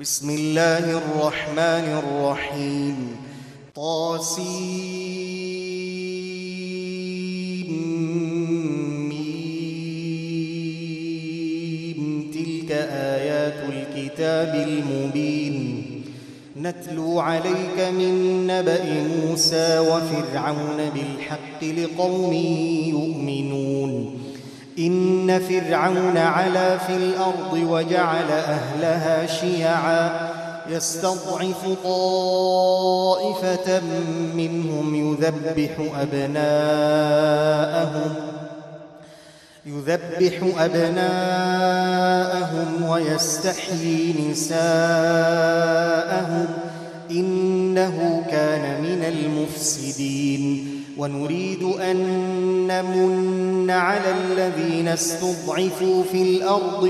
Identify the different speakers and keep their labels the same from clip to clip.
Speaker 1: بسم الله الرحمن الرحيم. طاسيم. تلك آيات الكتاب المبين. نتلو عليك من نبأ موسى وفرعون بالحق لقوم يؤمنون. إن فرعون علا في الأرض وجعل أهلها شيعا يستضعف طائفة منهم يذبح أبناءهم ويستحيي نساءهم إنه كان من المفسدين. ونريد أن نمن على الذين استضعفوا في الأرض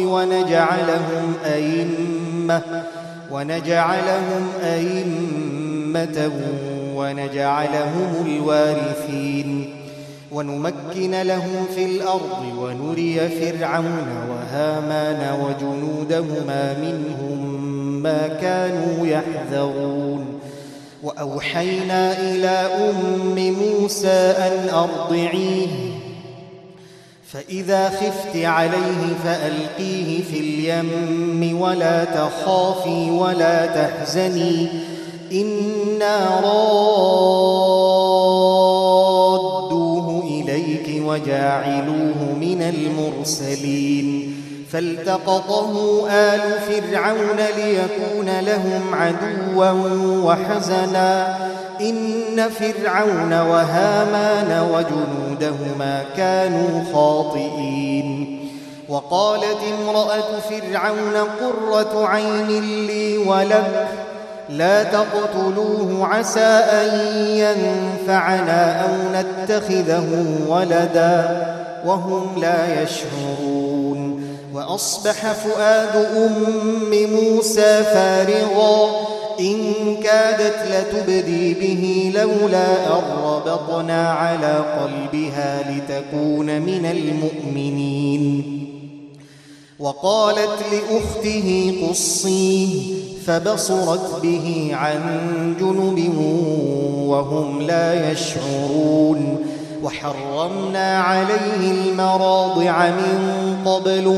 Speaker 1: ونجعلهم أئمة ونجعلهم الوارثين ونمكن لهم في الأرض ونري فرعون وهامان وجنودهما منهم ما كانوا يحذرون. وأوحينا إلى أم موسى أن أرضعيه فإذا خفت عليه فألقيه في اليم ولا تخافي ولا تحزني إنا رادوه إليك وجاعلوه من المرسلين. فالتقطه آل فرعون ليكون لهم عدوا وحزنا إن فرعون وهامان وجنودهما كانوا خاطئين. وقالت امرأة فرعون قرة عين لي ولك لا تقتلوه عسى أن ينفعنا أو نتخذه ولدا وهم لا يشعرون. وأصبح فؤاد أم موسى فارغا إن كادت لتبدي به لولا أن ربطنا على قلبها لتكون من المؤمنين. وقالت لأخته قصيه فبصرت به عن جنب وهم لا يشعرون. وحرمنا عليه المراضع من قبل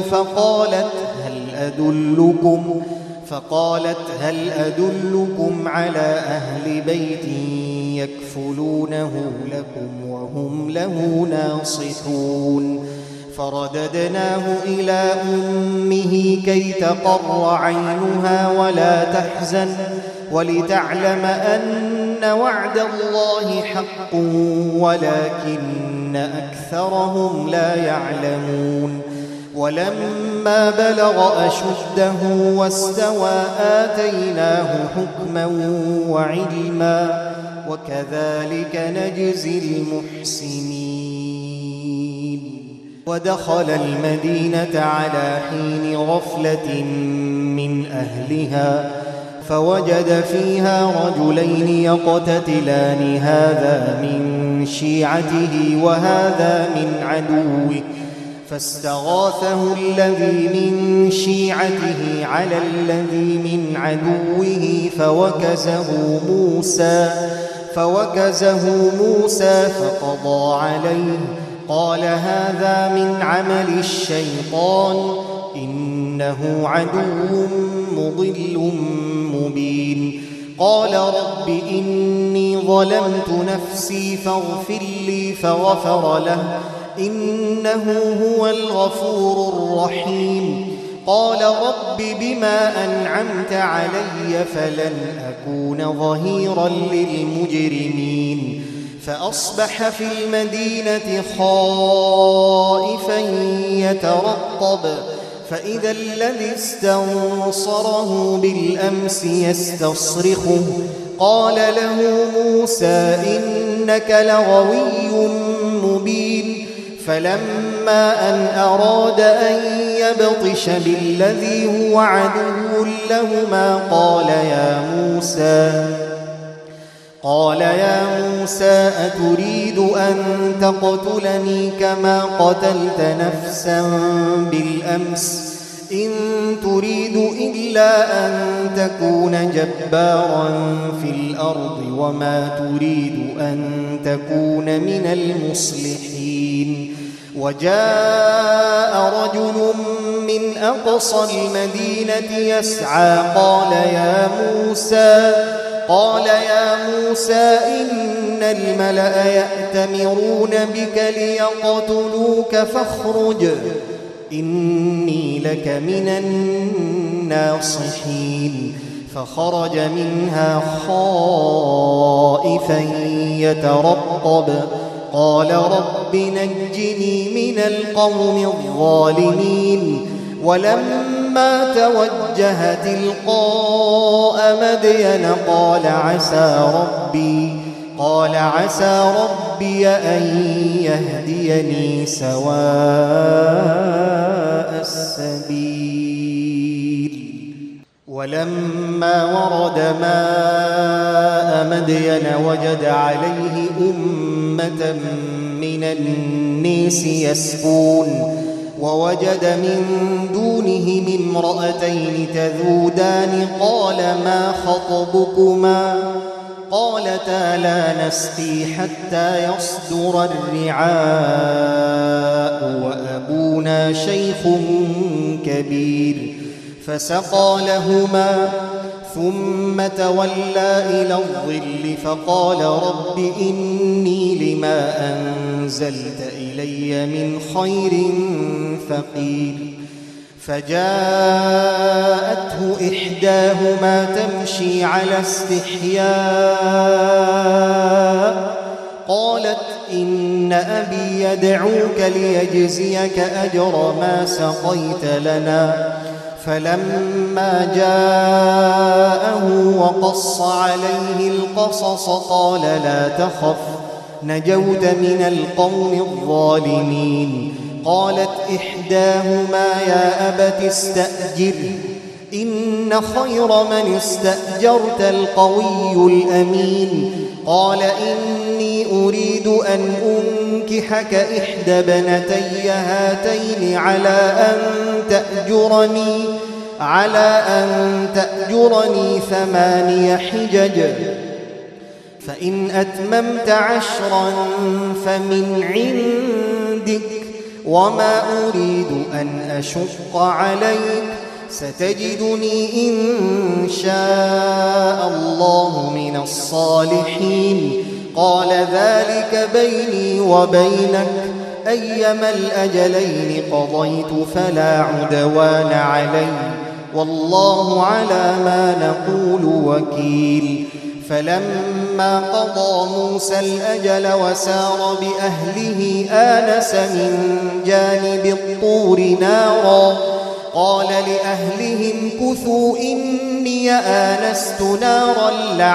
Speaker 1: فقالت هل أدلكم على أهل بيت يكفلونه لكم وهم له ناصحون. فرددناه إلى أمه كي تقر عينها ولا تحزن ولتعلم أن وعد الله حق ولكن أكثرهم لا يعلمون. ولما بلغ أشده واستوى آتيناه حكما وعلما وكذلك نجزي المحسنين. ودخل المدينة على حين غفلة من أهلها فوجد فيها رجلين يقتتلان هذا من شيعته وهذا من عدوه فاستغاثه الذي من شيعته على الذي من عدوه فوكزه موسى فقضى عليه قال هذا من عمل الشيطان إنه عدو مضل مبين. قال رب إني ظلمت نفسي فاغفر لي فغفر له إنه هو الغفور الرحيم. قال رب بما أنعمت علي فلن أكون ظهيرا للمجرمين. فأصبح في المدينة خائفا يترقب فإذا الذي استنصره بالأمس يستصرخه قال له موسى إنك لغوي مبين. فلما أن أراد أن يبطش بالذي هو عدو لهما قال يا موسى أتريد أن تقتلني كما قتلت نفسا بالأمس إن تريد إلا أن تكون جبارا في الأرض وما تريد أن تكون من المصلحين. وجاء رجل من أقصى المدينة يسعى قال يا موسى إن الملأ يأتمرون بك ليقتلوك فاخرج إني لك من الناصحين. فخرج منها خائفا يترقب قال رب نجني من القوم الظالمين. ولما توجه تلقاء مدين قال عسى ربي أن يهديني سواء السبيل. ولما ورد ماء مدين وجد عليه أمة من الناس يسقون ووجد من دونهم امرأتين تذودان قال ما خطبكما قالتا لا نسقي حتى يصدر الرعاء وأبونا شيخ كبير. فسقى لهما ثم تولى إلى الظل فقال رب إني لما أنزلت إلي من خير فقير. فجاءته إحداهما تمشي على استحياء قالت إن أبي يدعوك ليجزيك أجر ما سقيت لنا. فلما جاءه وقص عليه القصص قال لا تخف نجوت من القوم الظالمين. قالت إحداهما يا أبت استأجره إن خير من استأجرت القوي الأمين. قال إني أريد أن أنكحك إحدى ابنتي هاتين على أن تأجرني 8 حجج فإن أتممت 10 فمن عندك وما أريد أن أشق عليك ستجدني إن شاء الله من الصالحين. قال ذلك بيني وبينك أيما الأجلين قضيت فلا عدوان علي والله على ما نقول وكيل. فلما قضى موسى الأجل وسار بأهله آنس من جانب الطور نارا قال لأهلهم كثوا إني آنست نارا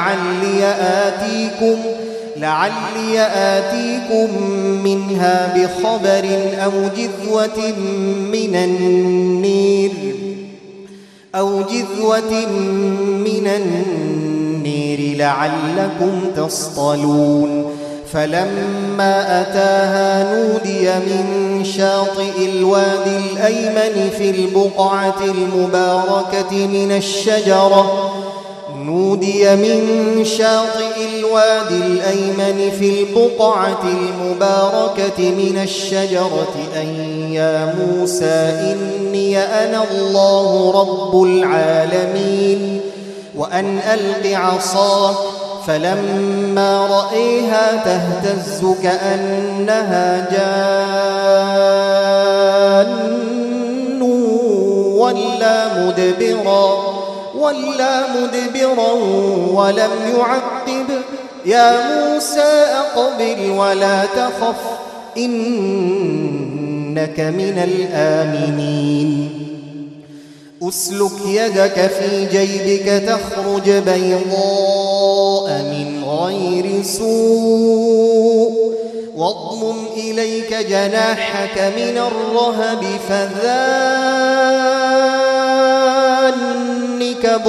Speaker 1: لعلي آتيكم منها بخبر أو جذوة من النير لعلكم تصطلون. فلما أتاها نودي من شاطئ الوادي الأيمن في البقعة المباركة من الشجرة أن يا موسى إني أنا الله رب العالمين وأن ألق عصاك. فلما رأيها تهتز كأنها جان ولا مدبرا ولم يعقب. يا موسى أقبل ولا تخف إنك من الآمنين. أسلك يدك في جيبك تخرج بيضاء من غير سوء واضمم إليك جناحك من الرهب فذانك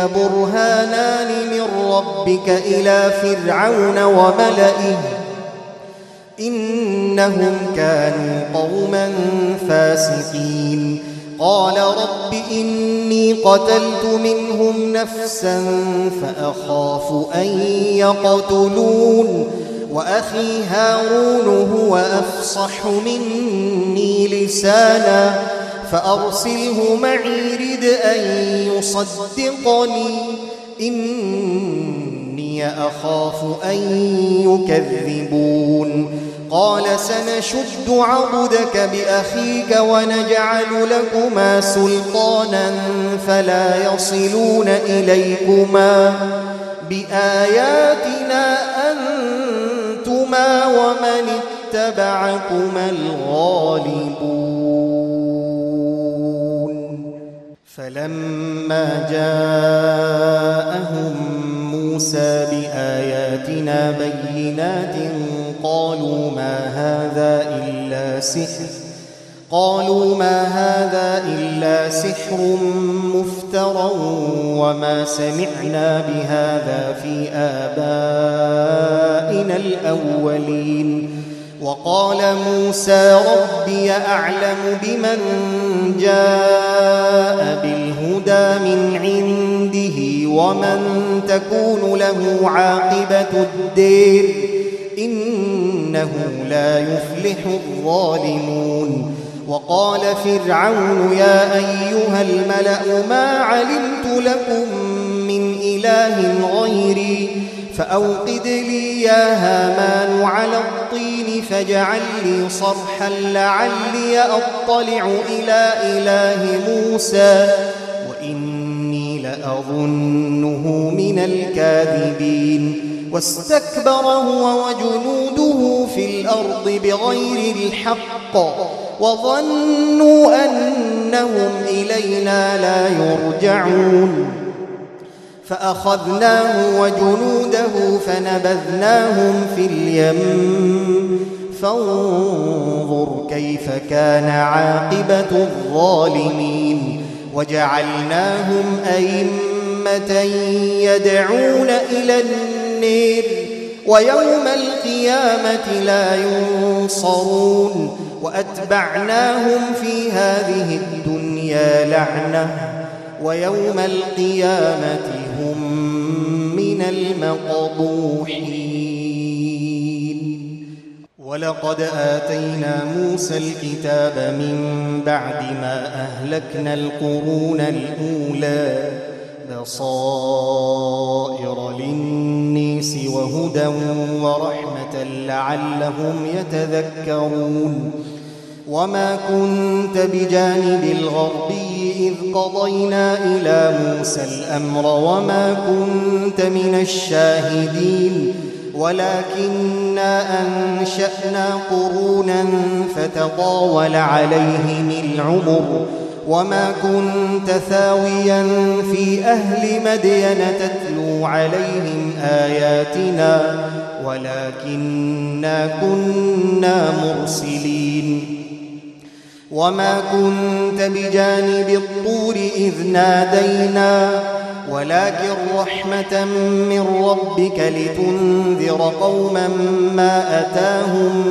Speaker 1: برهانان من ربك إلى فرعون وملئه إنهم كانوا قوما فاسقين. قال رب إني قتلت منهم نفسا فأخاف أن يقتلون وأخي هارون هو أفصح مني لسانا فأرسله معي رد أن يصدقني إني أخاف أن يكذبون. قال سنشد عضدك بأخيك ونجعل لكما سلطانا فلا يصلون إليكما بآياتنا أنتما ومن اتبعكما الغالبون. فلما جاءهم موسى بآياتنا بينات قالوا ما هذا إلا سحر مفترى وما سمعنا بهذا في آبائنا الأولين. وقال موسى ربي أعلم بمن جاء بالهدى من عنده ومن تكون له عاقبة الدير إنه لا يفلح الظالمون. وقال فرعون يا أيها الملأ ما علمت لكم من إله غيري فأوقد لي يا هامان على الطين فاجعل لي صرحا لعلي أطلع إلى إله موسى وإني لأظنه من الكاذبين. واستكبر هو وجنوده في الأرض بغير الحق وظنوا أنهم إلينا لا يرجعون. فأخذناه وجنوده فنبذناهم في اليم فانظر كيف كان عاقبة الظالمين. وجعلناهم أئمة يدعون إلى النار ويوم القيامة لا ينصرون. وأتبعناهم في هذه الدنيا لعنة ويوم القيامة هم من المقبوحين. ولقد آتينا موسى الكتاب من بعد ما أهلكنا القرون الأولى بصائر للناس وهدى ورحمة لعلهم يتذكرون. وما كنت بجانب الغربي إذ قضينا إلى موسى الأمر وما كنت من الشاهدين ولكننا أنشأنا قرونا فتطاول عليهم العمر وما كنت ثاويا في أهل مدين تتلو عليهم آياتنا ولكننا كنا مرسلين. وما كنت بجانب الطور إذ نادينا ولكن رحمة من ربك لتنذر قوما ما أتاهم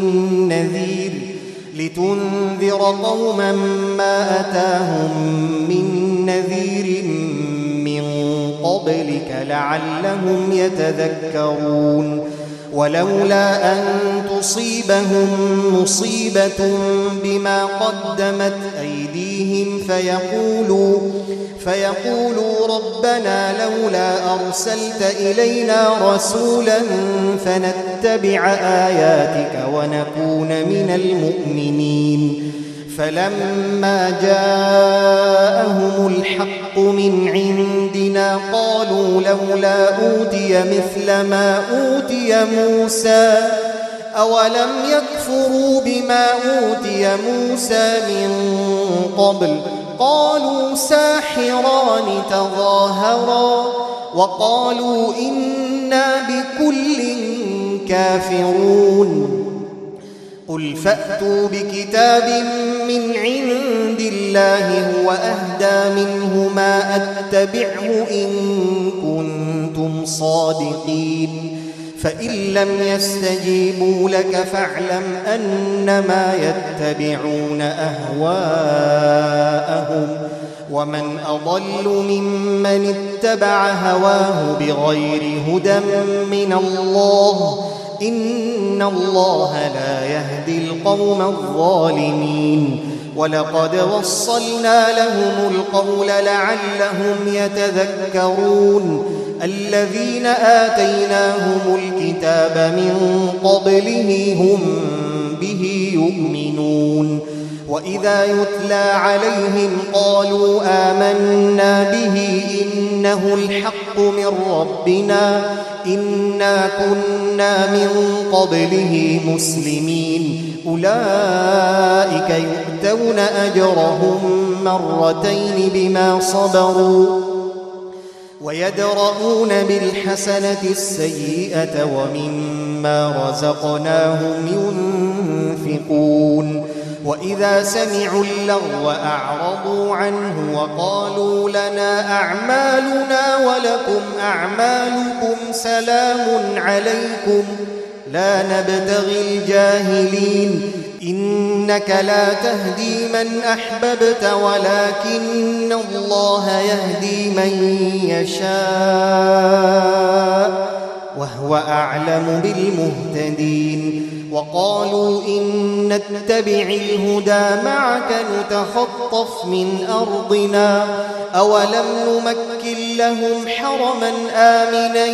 Speaker 1: من نذير من قبلك لعلهم يتذكرون. ولولا أن تصيبهم مصيبة بما قدمت أيديهم فيقولوا ربنا لولا أرسلت إلينا رسولا فنتبع آياتك ونكون من المؤمنين. فلما جاءهم الحق من عندنا قالوا لولا أوتي مثل ما أوتي موسى أولم يكفروا بما أوتي موسى من قبل قالوا ساحران تظاهرا وقالوا إنا بكل كافرون. قل فأتوا بكتاب من عند الله هو أهدى منه ما أتبعه إن كنتم صادقين. فإن لم يستجيبوا لك فاعلم أنما يتبعون أهواءهم ومن أضل ممن اتبع هواه بغير هدى من الله إن الله لا يهدي القوم الظالمين ولقد وصلنا لهم القول لعلهم يتذكرون الذين آتيناهم الكتاب من قبله هم به يؤمنون وإذا يتلى عليهم قالوا آمنا به إنه الحق من ربنا إنا كنا من قبله مسلمين أولئك يؤتون أجرهم مرتين بما صبروا ويدرؤون بالحسنة السيئة ومما رزقناهم ينفقون وإذا سمعوا اللغو أعرضوا عنه وقالوا لنا أعمالنا ولكم أعمالكم سلام عليكم لا نبتغي الجاهلين إنك لا تهدي من أحببت ولكن الله يهدي من يشاء وهو أعلم بالمهتدين وقالوا إن نتبع الهدى معك نتخطف من أرضنا أولم نمكن لهم حرما آمنا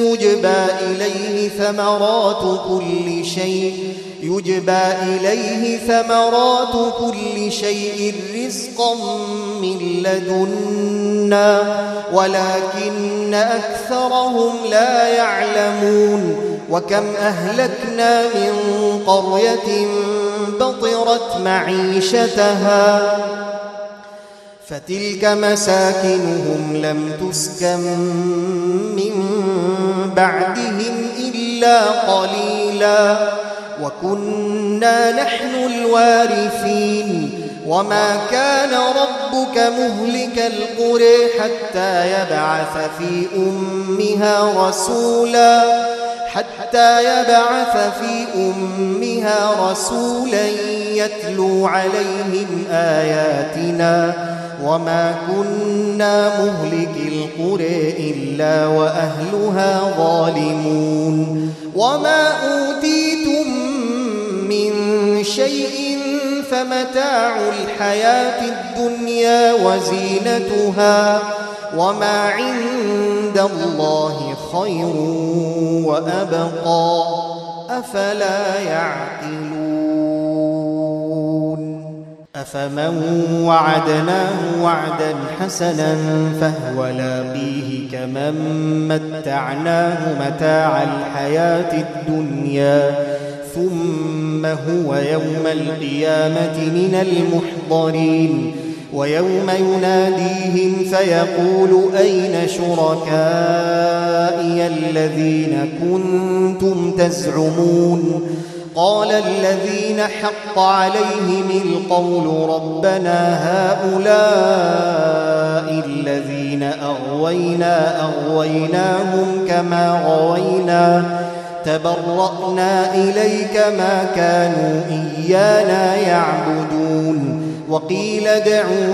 Speaker 1: يجبى إليه ثمرات كل شيء رزقا من لدنا ولكن أكثرهم لا يعلمون وكم أهلكنا من قرية بطرت معيشتها فتلك مساكنهم لم تسكن من بعدهم إلا قليلا وكنا نحن الوارثين وما كان ربك مهلك القرى حتى يبعث في أمها رسولا يتلو عليهم آياتنا وما كنا مهلك القرى إلا وأهلها ظالمون وما أوتيتم من شيء فمتاع الحياة الدنيا وزينتها وما عند الله خير وأبقى أفلا يعقلون أفمن وعدناه وعدا حسنا فهو لاقيه كمن متعناه متاع الحياة الدنيا ثم هو يوم القيامة من المحضرين ويوم يناديهم فيقول أين شركائي الذين كنتم تزعمون قال الذين حق عليهم القول ربنا هؤلاء الذين أغويناهم كما غوينا تبرأنا إليك ما كانوا إيانا يعبدون وقيل ادعوا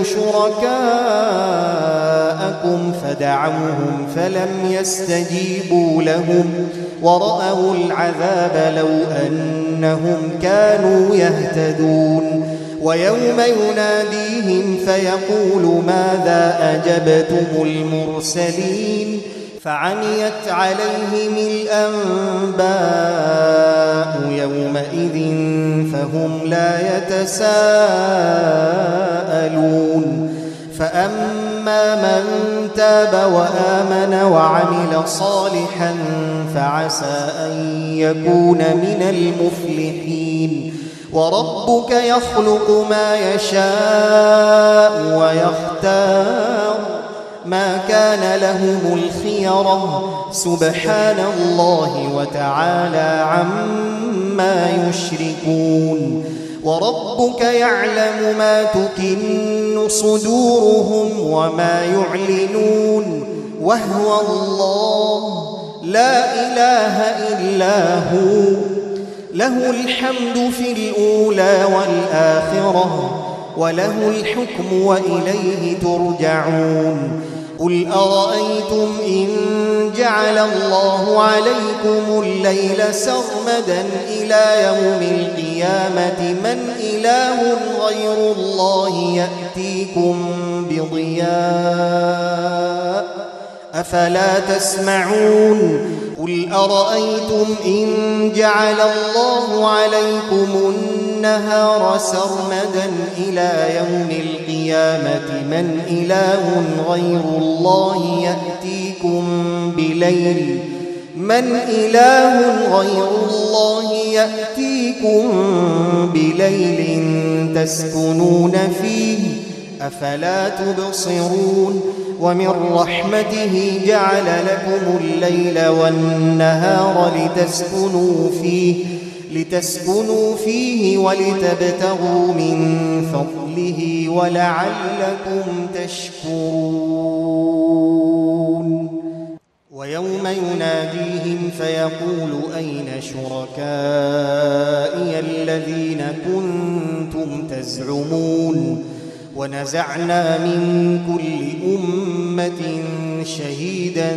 Speaker 1: شركاءكم فدعوهم فلم يستجيبوا لهم ورأوا العذاب لو أنهم كانوا يهتدون ويوم يناديهم فيقول ماذا أجبتم المرسلين فعميت عليهم الأنباء يومئذ فهم لا يتساءلون فأما من تاب وآمن وعمل صالحا فعسى أن يكون من المفلحين وربك يخلق ما يشاء ويختار ما كان لهم الخيرة سبحان الله وتعالى عما يشركون وربك يعلم ما تكن صدورهم وما يعلنون وهو الله لا إله إلا هو له الحمد في الأولى والآخرة وله الحكم وإليه ترجعون قل أرأيتم إن جعل الله عليكم الليل سرمدا إلى يوم القيامة من إله غير الله يأتيكم بضياء أفلا تسمعون قل أرأيتم إن جعل الله عليكم النهار سرمدا إلى يوم القيامة من إله غير الله يأتيكم بليل تسكنون فيه أفلا تبصرون ومن رحمته جعل لكم الليل والنهار لتسكنوا فيه ولتبتغوا من فضله ولعلكم تشكرون ويوم يناديهم فيقول أين شركائي الذين كنتم تزعمون ونزعنا من كل أمة شهيدا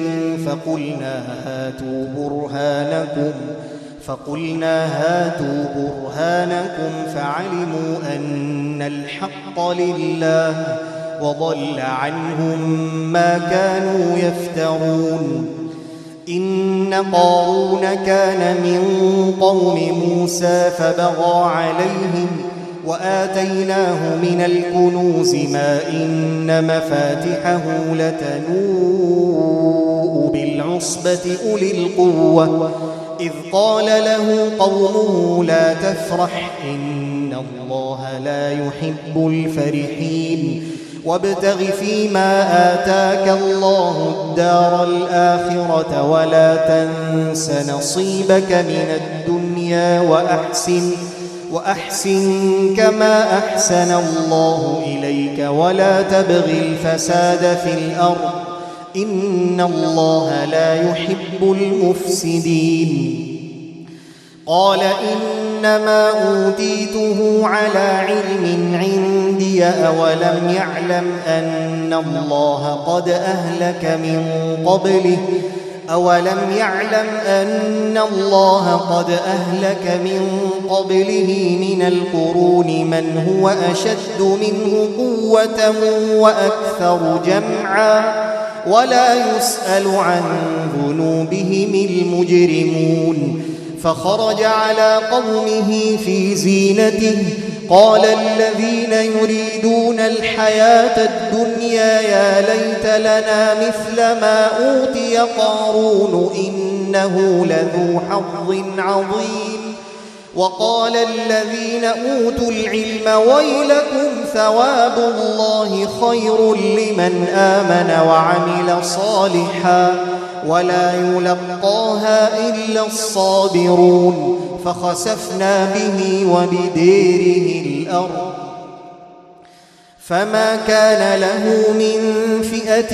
Speaker 1: فقلنا هاتوا برهانكم فعلموا أن الحق لله وضل عنهم ما كانوا يفترون إن قارون كان من قوم موسى فبغى عليهم وآتيناه من الكنوز ما إن مفاتحه لتنوء بالعصبة أولي القوة إذ قال له قومه لا تفرح إن الله لا يحب الفرحين وابتغ فيما آتاك الله الدار الآخرة ولا تنس نصيبك من الدنيا وأحسن كما أحسن الله إليك ولا تبغ الفساد في الأرض إن الله لا يحب المفسدين قال إنما أوتيته على علم عندي أولم يعلم أن الله قد أهلك من قبله من القرون من هو أشد منه قوة وأكثر جمعا ولا يسأل عن ذنوبهم المجرمون فخرج على قومه في زينته قال الذين يريدون الحياة الدنيا يا ليت لنا مثل ما أوتي قارون إنه لذو حظ عظيم وقال الذين أوتوا العلم ويلكم ثواب الله خير لمن آمن وعمل صالحا ولا يلقاها إلا الصابرون فخسفنا به وبداره الأرض فما كان له من فئة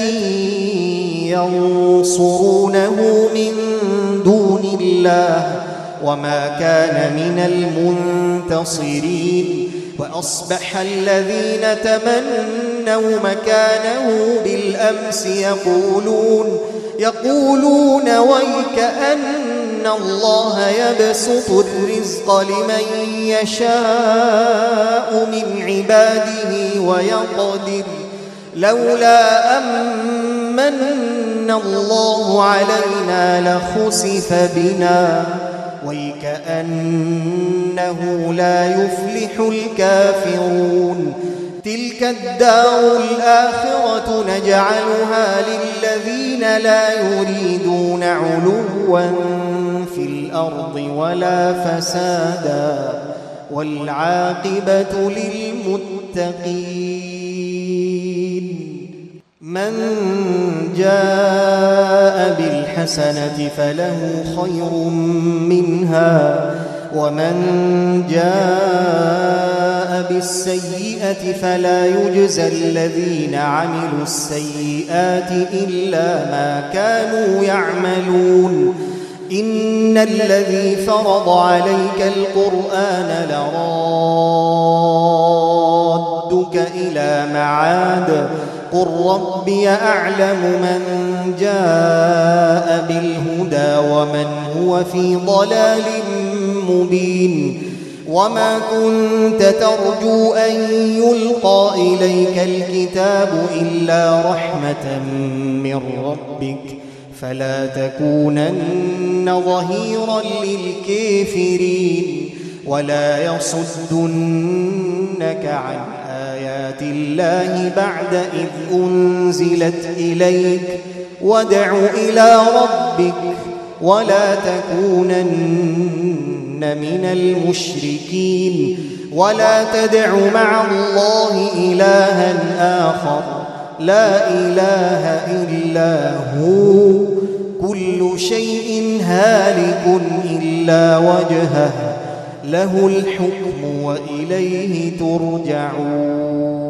Speaker 1: ينصرونه من دون الله وما كان من المنتصرين وأصبح الذين تمنوا مكانه بالأمس يقولون ويك أن الله يبسط الرزق لمن يشاء من عباده ويقدر لولا أمن الله علينا لخسف بنا ويكأنه لا يفلح الكافرون تلك الدار الآخرة نجعلها للذين لا يريدون علوا في الأرض ولا فسادا والعاقبة للمتقين من جاء بالحسنة فله خير منها ومن جاء جاء بالسيئة فلا يجزى الذين عملوا السيئات إلا ما كانوا يعملون إن الذي فرض عليك القرآن لرادك إلى معاد قل ربي أعلم من جاء بالهدى ومن هو في ضلال مبين وما كنت ترجو أن يلقى إليك الكتاب إلا رحمة من ربك فلا تكونن ظهيرا للكافرين ولا يصدنك عن آيات الله بعد إذ أنزلت إليك وادع إلى ربك ولا تكونن من المشركين ولا تدع مع الله إلها آخر لا إله إلا هو كل شيء هالك إلا وجهه له الحكم وإليه ترجعون